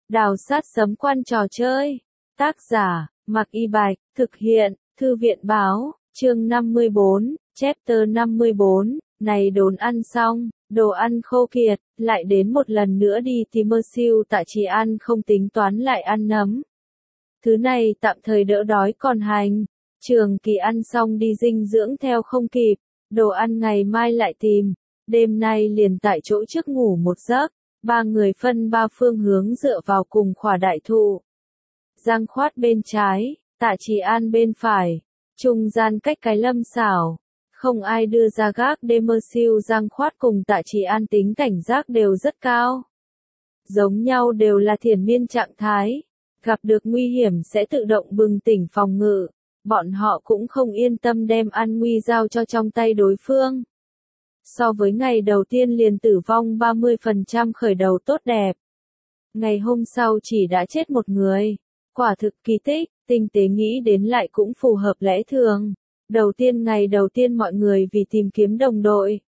Đào sát sấm quan trò chơi. Tác giả, Mạc Y Bạch, thực hiện, Thư viện báo, chương 54, chapter 54, này đồn ăn xong, đồ ăn khô kiệt, lại đến một lần nữa đi tìm mơ siêu Tạ Trì An không tính toán lại ăn nấm. Thứ này tạm thời đỡ đói còn hành, Trường Kỳ ăn xong đi dinh dưỡng theo không kịp, đồ ăn ngày mai lại tìm, đêm nay liền tại chỗ trước ngủ một giấc. Ba người phân ba phương hướng dựa vào cùng khỏa đại thụ. Giang Khoát bên trái, Tạ Trì An bên phải, trung gian cách cái lâm xảo. Không ai đưa ra gác đêm mơ siêu Giang Khoát cùng Tạ Trì An tính cảnh giác đều rất cao. Giống nhau đều là thiền miên trạng thái, gặp được nguy hiểm sẽ tự động bừng tỉnh phòng ngự. Bọn họ cũng không yên tâm đem an nguy giao cho trong tay đối phương. So với ngày đầu tiên liền tử vong 30% khởi đầu tốt đẹp. Ngày hôm sau chỉ đã chết một người. Quả thực kỳ tích, tinh tế nghĩ đến lại cũng phù hợp lẽ thường. Ngày đầu tiên mọi người vì tìm kiếm đồng đội.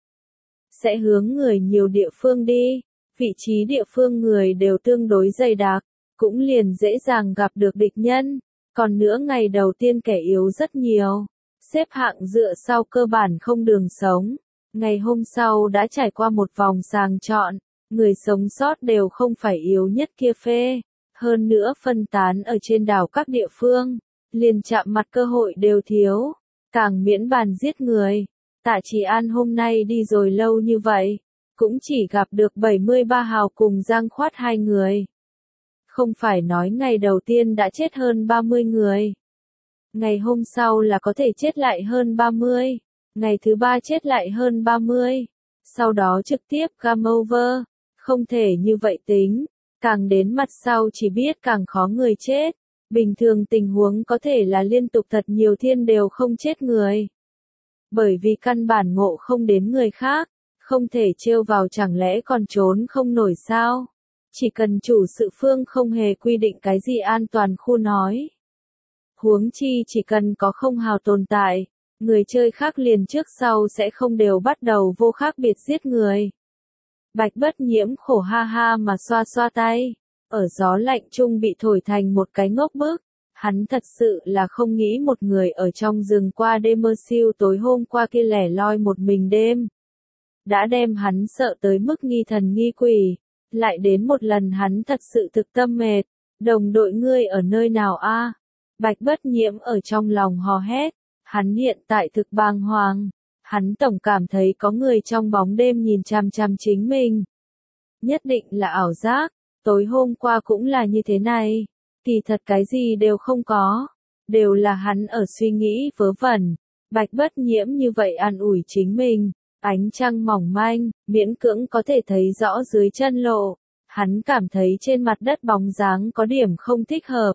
Sẽ hướng người nhiều địa phương đi. Vị trí địa phương người đều tương đối dày đặc. Cũng liền dễ dàng gặp được địch nhân. Còn nữa ngày đầu tiên kẻ yếu rất nhiều. Xếp hạng dựa sau cơ bản không đường sống. Ngày hôm sau đã trải qua một vòng sàng chọn, người sống sót đều không phải yếu nhất kia phê, hơn nữa phân tán ở trên đảo các địa phương, liền chạm mặt cơ hội đều thiếu, càng miễn bàn giết người. Tạ Trì An hôm nay đi rồi lâu như vậy, cũng chỉ gặp được 73 hào cùng Giang Khoát hai người. Không phải nói ngày đầu tiên đã chết hơn 30 người. Ngày hôm sau là có thể chết lại hơn 30. Ngày thứ ba chết lại hơn 30, sau đó trực tiếp game over, không thể như vậy tính, càng đến mặt sau chỉ biết càng khó người chết, bình thường tình huống có thể là liên tục thật nhiều thiên đều không chết người. Bởi vì căn bản ngộ không đến người khác, không thể trêu vào chẳng lẽ còn trốn không nổi sao, chỉ cần chủ sự phương không hề quy định cái gì an toàn khu nói. Huống chi chỉ cần có không hào tồn tại. Người chơi khác liền trước sau sẽ không đều bắt đầu vô khác biệt giết người. Bạch Bất Nhiễm khổ ha ha mà xoa xoa tay, ở gió lạnh chung bị thổi thành một cái ngốc bức. Hắn thật sự là không nghĩ một người ở trong rừng qua đêm mơ siêu tối hôm qua kia lẻ loi một mình đêm. Đã đem hắn sợ tới mức nghi thần nghi quỷ, lại đến một lần hắn thật sự thực tâm mệt. Đồng đội ngươi ở nơi nào a? Bạch Bất Nhiễm ở trong lòng hò hét. Hắn hiện tại thực bàng hoàng, hắn tổng cảm thấy có người trong bóng đêm nhìn chằm chằm chính mình. Nhất định là ảo giác, tối hôm qua cũng là như thế này, kỳ thật cái gì đều không có, đều là hắn ở suy nghĩ vớ vẩn. Bạch Bất Nhiễm như vậy an ủi chính mình, ánh trăng mỏng manh, miễn cưỡng có thể thấy rõ dưới chân lộ, hắn cảm thấy trên mặt đất bóng dáng có điểm không thích hợp.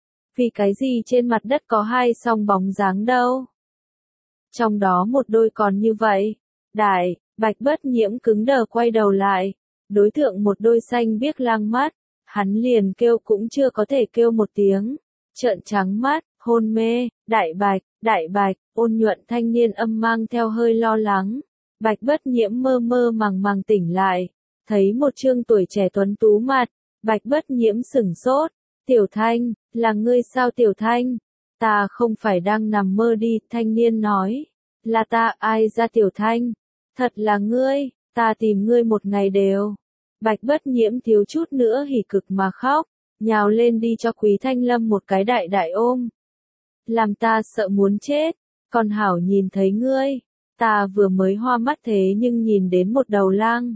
Vì cái gì trên mặt đất có hai song bóng dáng đâu? Trong đó một đôi còn như vậy. Bạch Bất Nhiễm cứng đờ quay đầu lại. Đối tượng một đôi xanh biếc lang mắt. Hắn liền kêu cũng chưa có thể kêu một tiếng. Trợn trắng mắt, hôn mê, đại bạch, ôn nhuận thanh niên âm mang theo hơi lo lắng. Bạch Bất Nhiễm mơ mơ màng màng tỉnh lại. Thấy một trương tuổi trẻ tuấn tú mặt. Bạch Bất Nhiễm sửng sốt. Tiểu Thanh, là ngươi sao Tiểu Thanh? Ta không phải đang nằm mơ đi, thanh niên nói. Là ta, ai ra Tiểu Thanh? Thật là ngươi, ta tìm ngươi một ngày đều. Bạch Bất Nhiễm thiếu chút nữa hỉ cực mà khóc, nhào lên đi cho Quý Thanh Lâm một cái đại đại ôm. Làm ta sợ muốn chết, còn hảo nhìn thấy ngươi, ta vừa mới hoa mắt thế nhưng nhìn đến một đầu lang.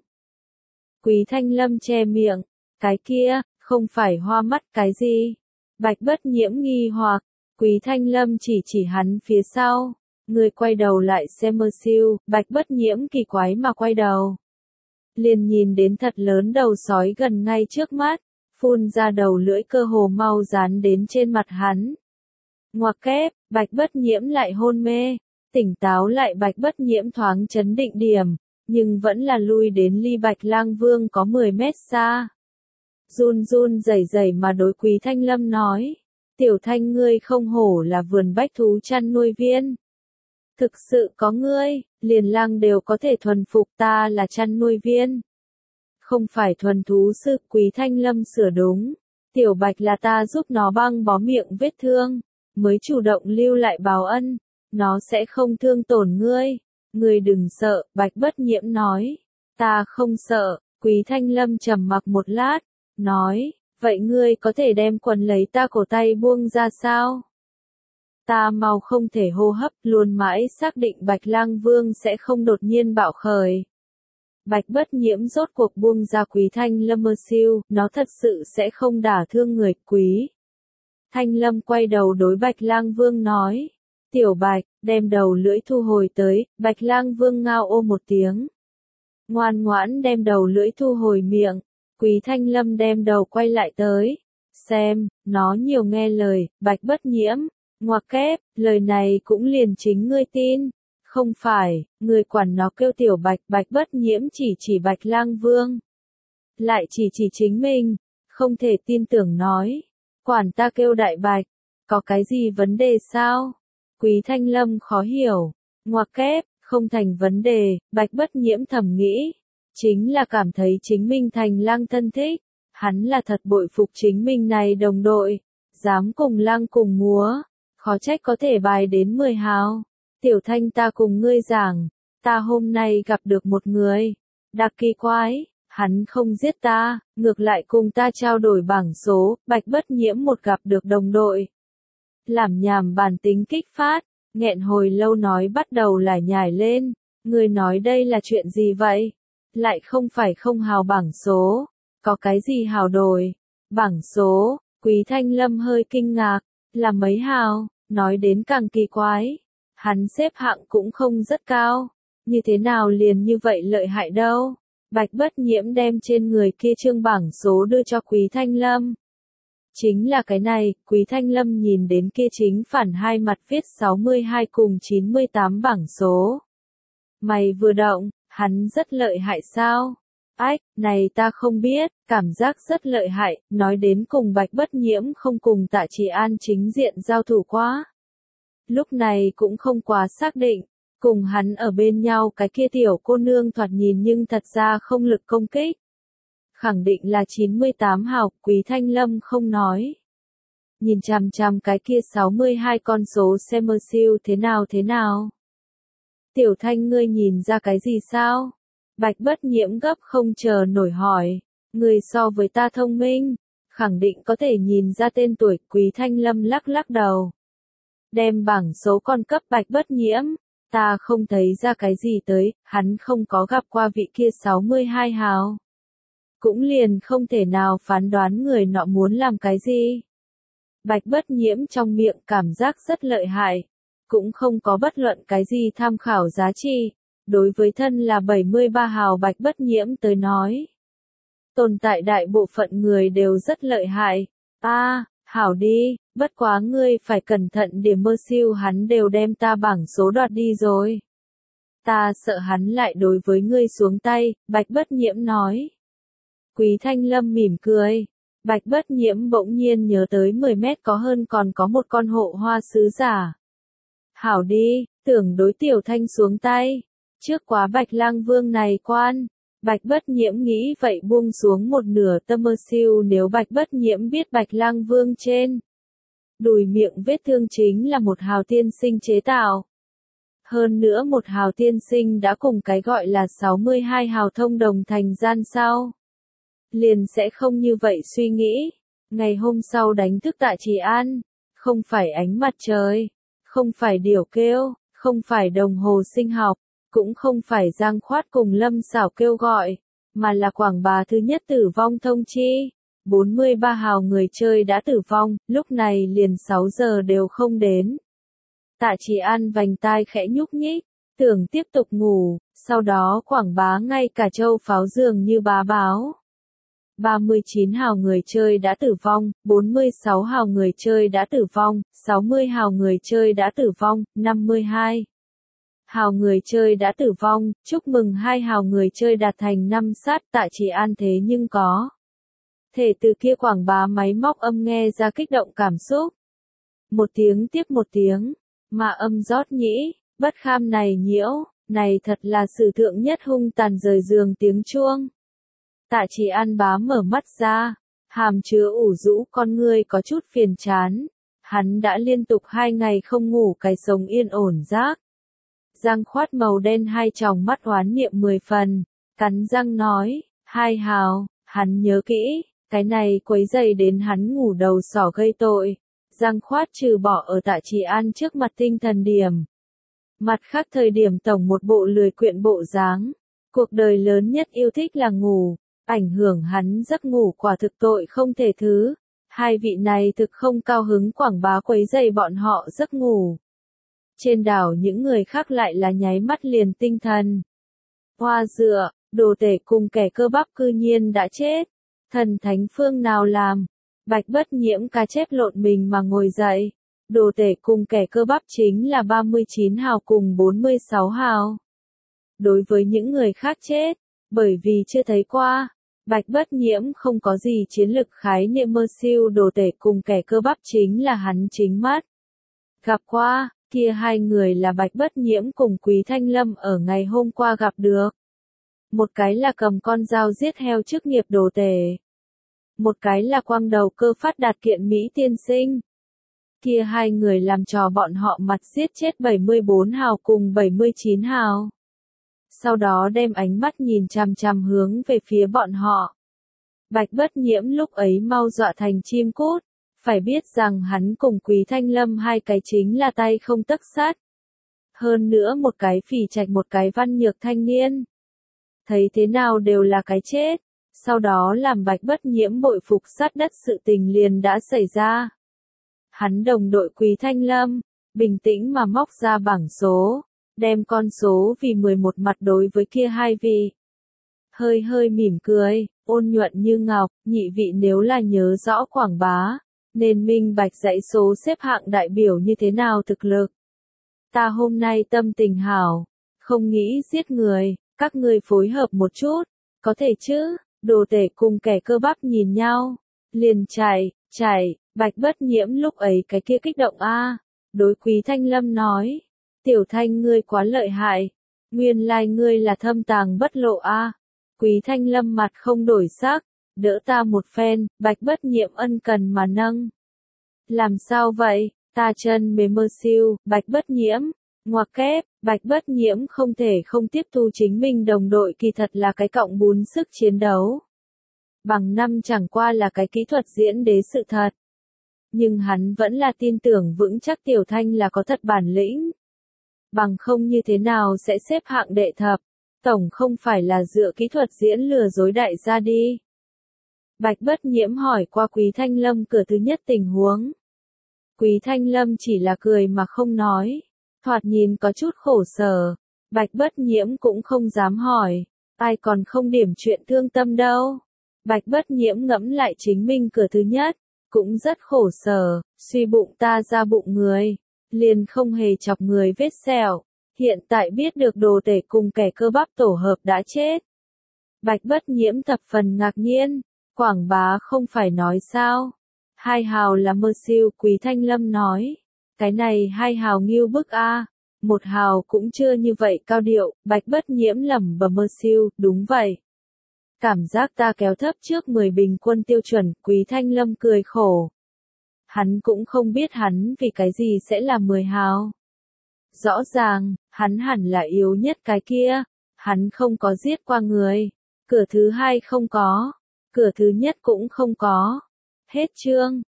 Quý Thanh Lâm che miệng, cái kia, không phải hoa mắt cái gì? Bạch Bất Nhiễm nghi hoặc, Quý Thanh Lâm chỉ hắn phía sau, người quay đầu lại xem mơ siêu, Bạch Bất Nhiễm kỳ quái mà quay đầu. Liền nhìn đến thật lớn đầu sói gần ngay trước mắt, phun ra đầu lưỡi cơ hồ mau dán đến trên mặt hắn. Ngoặc kép, Bạch Bất Nhiễm lại hôn mê, tỉnh táo lại Bạch Bất Nhiễm thoáng chấn định điểm, nhưng vẫn là lui đến ly Bạch Lang Vương có 10 mét xa. Run run rẩy rẩy mà đối Quý Thanh Lâm nói, Tiểu Thanh ngươi không hổ là vườn bách thú chăn nuôi viên. Thực sự có ngươi, liền lang đều có thể thuần phục ta là chăn nuôi viên. Không phải thuần thú sư, Quý Thanh Lâm sửa đúng. Tiểu Bạch là ta giúp nó băng bó miệng vết thương, mới chủ động lưu lại báo ân, nó sẽ không thương tổn ngươi. Ngươi đừng sợ, Bạch Bất Nhiễm nói. Ta không sợ, Quý Thanh Lâm trầm mặc một lát, nói, vậy ngươi có thể đem quần lấy ta cổ tay buông ra sao? Ta mau không thể hô hấp, luôn mãi xác định Bạch Lang Vương sẽ không đột nhiên bạo khởi. Bạch Bất Nhiễm rốt cuộc buông ra Quý Thanh Lâm mơ siêu, nó thật sự sẽ không đả thương người. Quý Thanh Lâm quay đầu đối Bạch Lang Vương nói, Tiểu Bạch, đem đầu lưỡi thu hồi tới. Bạch Lang Vương ngao ô một tiếng, ngoan ngoãn đem đầu lưỡi thu hồi miệng. Quý Thanh Lâm đem đầu quay lại tới, xem, nó nhiều nghe lời. Bạch Bất Nhiễm, ngoặc kép, lời này cũng liền chính ngươi tin. Không phải, người quản nó kêu Tiểu Bạch. Bạch Bất Nhiễm chỉ Bạch Lang Vương, lại chỉ chính mình, không thể tin tưởng nói, quản ta kêu Đại Bạch, có cái gì vấn đề sao? Quý Thanh Lâm khó hiểu, ngoặc kép, không thành vấn đề. Bạch Bất Nhiễm thầm nghĩ, chính là cảm thấy chính mình thành Lang thân thích, hắn là thật bội phục chính mình này đồng đội, dám cùng Lang cùng múa, khó trách có thể bài đến 10 hào. Tiểu Thanh, ta cùng ngươi giảng, ta hôm nay gặp được một người, đặc kỳ quái, hắn không giết ta, ngược lại cùng ta trao đổi bảng số. Bạch Bất Nhiễm một gặp được đồng đội, làm nhảm bản tính kích phát, nghẹn hồi lâu nói bắt đầu lải nhải lên, người nói đây là chuyện gì vậy? Lại không phải không hào bảng số, có cái gì hào đổi? Bảng số, Quý Thanh Lâm hơi kinh ngạc, là mấy hào, nói đến càng kỳ quái. Hắn xếp hạng cũng không rất cao, như thế nào liền như vậy lợi hại đâu. Bạch Bất Nhiễm đem trên người kia trương bảng số đưa cho Quý Thanh Lâm. Chính là cái này. Quý Thanh Lâm nhìn đến kia chính phản hai mặt viết 62 cùng 98 bảng số. Mày vừa động, hắn rất lợi hại sao? Ách, này ta không biết, cảm giác rất lợi hại. Nói đến cùng Bạch Bất Nhiễm không cùng Tạ Chỉ An chính diện giao thủ quá. Lúc này cũng không quá xác định, cùng hắn ở bên nhau cái kia tiểu cô nương thoạt nhìn nhưng thật ra không lực công kích. Khẳng định là 98 hào. Quý Thanh Lâm không nói. Nhìn chằm chằm cái kia 62 con số xem mơ siêu thế nào. Tiểu Thanh, ngươi nhìn ra cái gì sao? Bạch Bất Nhiễm gấp không chờ nổi hỏi. Người so với ta thông minh, khẳng định có thể nhìn ra tên tuổi. Quý Thanh Lâm lắc đầu, đem bảng số con cấp Bạch Bất Nhiễm. Ta không thấy ra cái gì tới, hắn không có gặp qua vị kia 62 hào. Cũng liền không thể nào phán đoán người nọ muốn làm cái gì. Bạch Bất Nhiễm trong miệng cảm giác rất lợi hại, cũng không có bất luận cái gì tham khảo giá trị. Đối với thân là 73 hào Bạch Bất Nhiễm tới nói, tồn tại đại bộ phận người đều rất lợi hại. Hảo đi, bất quá ngươi phải cẩn thận điểm, mơ siêu hắn đều đem ta bảng số đoạt đi rồi. Ta sợ hắn lại đối với ngươi xuống tay. Bạch Bất Nhiễm nói. Quý Thanh Lâm mỉm cười. Bạch Bất Nhiễm bỗng nhiên nhớ tới 10 mét có hơn còn có một con hộ hoa sứ giả. Hảo đi, tưởng đối Tiểu Thanh xuống tay. Trước quá Bạch Lang Vương này quan. Bạch Bất Nhiễm nghĩ vậy buông xuống một nửa tâm mơ siêu. Nếu Bạch Bất Nhiễm biết Bạch Lang Vương trên đùi miệng vết thương chính là một hào tiên sinh chế tạo. Hơn nữa một hào tiên sinh đã cùng cái gọi là 62 hào thông đồng thành gian sau, liền sẽ không như vậy suy nghĩ. Ngày hôm sau đánh thức Tạ Chỉ An, không phải ánh mặt trời, không phải điểu kêu, không phải đồng hồ sinh học, cũng không phải Giang Khoát cùng Lâm Xảo kêu gọi, mà là quảng bá thứ nhất tử vong thông chi. 43 hào người chơi đã tử vong, lúc này liền 6 giờ đều không đến. Tạ Chỉ An vành tai khẽ nhúc nhích, tưởng tiếp tục ngủ, sau đó quảng bá ngay cả châu pháo dường như bá báo. 39 hào người chơi đã tử vong, 46 hào người chơi đã tử vong, 60 hào người chơi đã tử vong, 52 hào người chơi đã tử vong. Chúc mừng 2 hào người chơi đạt thành 5 sát. Tạ Chỉ An thế nhưng có thể từ kia quảng bá máy móc âm nghe ra kích động cảm xúc. Một tiếng tiếp một tiếng, mà âm rót nhĩ, bất kham này nhiễu, này thật là sử thượng nhất hung tàn rời giường tiếng chuông. Tạ Chỉ An bá mở mắt ra, hàm chứa ủ rũ con ngươi có chút phiền chán. Hắn đã liên tục 2 ngày không ngủ cái sống yên ổn giấc. Giang Khoát màu đen hai tròng mắt oán niệm 10 phần, cắn răng nói, Hai Hào, hắn nhớ kỹ, cái này quấy rầy đến hắn ngủ đầu sỏ gây tội. Giang Khoát trừ bỏ ở Tạ Trì An trước mặt tinh thần điểm. Mặt khác thời điểm tổng một bộ lười quyện bộ dáng. Cuộc đời lớn nhất yêu thích là ngủ, ảnh hưởng hắn giấc ngủ quả thực tội không thể thứ. Hai vị này thực không cao hứng quảng bá quấy rầy bọn họ giấc ngủ. Trên đảo những người khác lại là nháy mắt liền tinh thần. Hoa dựa, đồ tể cùng kẻ cơ bắp cư nhiên đã chết. Thần thánh phương nào làm? Bạch Bất Nhiễm cá chép lộn mình mà ngồi dậy. Đồ tể cùng kẻ cơ bắp chính là 39 hào cùng 46 hào. Đối với những người khác chết, bởi vì chưa thấy qua, Bạch Bất Nhiễm không có gì chiến lực khái niệm mơ siêu đồ tể cùng kẻ cơ bắp chính là hắn chính mắt. Gặp qua, kia hai người là Bạch Bất Nhiễm cùng Quý Thanh Lâm ở ngày hôm qua gặp được. Một cái là cầm con dao giết heo chức nghiệp đồ tể. Một cái là quang đầu cơ phát đạt kiện Mỹ tiên sinh. Kia hai người làm trò bọn họ mặt giết chết 74 hào cùng 79 hào. Sau đó đem ánh mắt nhìn chằm chằm hướng về phía bọn họ. Bạch Bất Nhiễm lúc ấy mau dọa thành chim cút, phải biết rằng hắn cùng Quý Thanh Lâm hai cái chính là tay không tấc sắt. Hơn nữa một cái phỉ trạch một cái văn nhược thanh niên. Thấy thế nào đều là cái chết, sau đó làm Bạch Bất Nhiễm bội phục sát đất sự tình liền đã xảy ra. Hắn đồng đội Quý Thanh Lâm, bình tĩnh mà móc ra bảng số. Đem con số vì 11 mặt đối với kia hai vị. Hơi mỉm cười, ôn nhuận như ngọc, nhị vị nếu là nhớ rõ quảng bá, nên minh bạch dãy số xếp hạng đại biểu như thế nào thực lực. Ta hôm nay tâm tình hảo, không nghĩ giết người, các ngươi phối hợp một chút, có thể chứ, đồ tể cùng kẻ cơ bắp nhìn nhau, liền chạy, Bạch Bất Nhiễm lúc ấy cái kia kích động đối Quý Thanh Lâm nói. Tiểu Thanh ngươi quá lợi hại, nguyên lai ngươi là thâm tàng bất lộ Quý Thanh Lâm mặt không đổi sắc, đỡ ta một phen, Bạch Bất Nhiễm ân cần mà nâng. Làm sao vậy, ta chân mềm mơ siêu, Bạch Bất Nhiễm, ngoặc kép, Bạch Bất Nhiễm không thể không tiếp thu chính mình đồng đội kỳ thật là cái cọng bún sức chiến đấu. Bằng năm chẳng qua là cái kỹ thuật diễn đế sự thật. Nhưng hắn vẫn là tin tưởng vững chắc Tiểu Thanh là có thật bản lĩnh. Bằng không như thế nào sẽ xếp hạng đệ thập, tổng không phải là dựa kỹ thuật diễn lừa dối đại gia đi. Bạch Bất Nhiễm hỏi qua Quý Thanh Lâm cửa thứ nhất tình huống. Quý Thanh Lâm chỉ là cười mà không nói, thoạt nhìn có chút khổ sở. Bạch Bất Nhiễm cũng không dám hỏi, ai còn không điểm chuyện thương tâm đâu. Bạch Bất Nhiễm ngẫm lại chính mình cửa thứ nhất, cũng rất khổ sở, suy bụng ta ra bụng người. Liền không hề chọc người vết sẹo, hiện tại biết được đồ tể cùng kẻ cơ bắp tổ hợp đã chết. Bạch Bất Nhiễm thập phần ngạc nhiên, quảng bá không phải nói sao. Hai hào là mơ siêu, Quý Thanh Lâm nói. Cái này hai hào nghiêu bức một hào cũng chưa như vậy cao điệu, Bạch Bất Nhiễm lẩm bẩm mơ siêu, đúng vậy. Cảm giác ta kéo thấp trước 10 bình quân tiêu chuẩn, Quý Thanh Lâm cười khổ. Hắn cũng không biết hắn vì cái gì sẽ là 10 hào. Rõ ràng, hắn hẳn là yếu nhất cái kia. Hắn không có giết qua người. Cửa thứ hai không có. Cửa thứ nhất cũng không có. Hết chương.